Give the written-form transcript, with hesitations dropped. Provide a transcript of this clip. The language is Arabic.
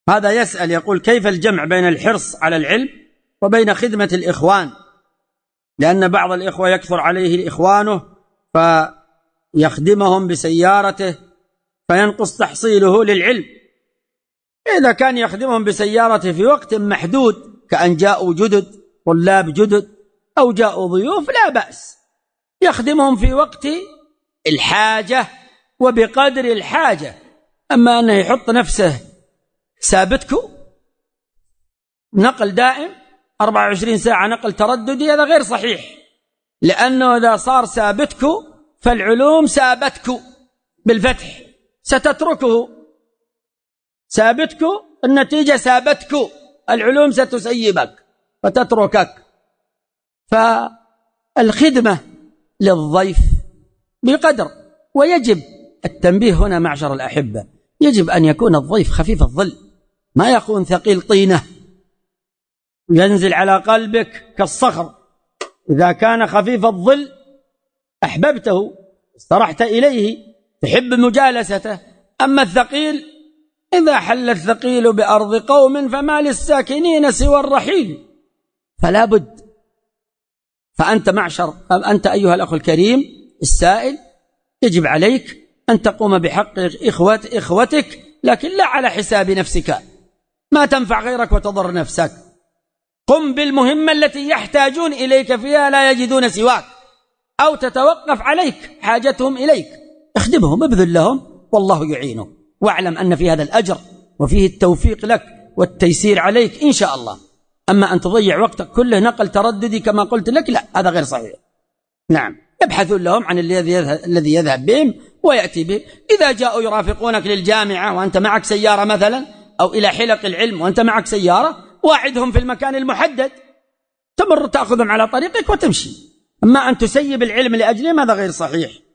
هذا يسأل يقول: كيف الجمع بين الحرص على العلم وبين خدمة الإخوان؟ لأن بعض الإخوة يكثر عليه إخوانه فيخدمهم بسيارته فينقص تحصيله للعلم. إذا كان يخدمهم بسيارته في وقت محدود، كأن جاءوا جدد طلاب جدد أو جاءوا ضيوف، لا بأس، يخدمهم في وقت الحاجة وبقدر الحاجة. أما أنه يحط نفسه سابتكو نقل دائم 24 ساعة نقل ترددي، هذا غير صحيح، لأنه إذا صار سابتكو فالعلوم سابتكو بالفتح، ستتركه. سابتكو النتيجة سابتكو، العلوم ستسيبك وتتركك. فالخدمة للضيف بقدر. ويجب التنبيه هنا معشر الأحبة، يجب أن يكون الضيف خفيف الظل، ما يكون ثقيل طينة ينزل على قلبك كالصخر. إذا كان خفيف الظل أحببته، استرحت إليه، تحب مجالسته. أما الثقيل، إذا حل الثقيل بأرض قوم فما للساكنين سوى الرحيل. فلا بد. فأنت أيها الأخ الكريم السائل، يجب عليك أن تقوم بحق إخوتك، لكن لا على حساب نفسك، ما تنفع غيرك وتضر نفسك. قم بالمهمة التي يحتاجون إليك فيها لا يجدون سواك، أو تتوقف عليك حاجتهم إليك، اخدمهم، ابذل لهم، والله يعينك. واعلم أن في هذا الأجر وفيه التوفيق لك والتيسير عليك إن شاء الله. أما أن تضيع وقتك كله نقل ترددي كما قلت لك، لا، هذا غير صحيح. نعم، يبحثون لهم عن الذي يذهب بهم ويأتي بهم. إذا جاءوا يرافقونك للجامعة وأنت معك سيارة مثلا، أو إلى حلق العلم وأنت معك سيارة، واعدهم في المكان المحدد، تمر تأخذهم على طريقك وتمشي. أما أن تسيب العلم لأجلهم هذا غير صحيح.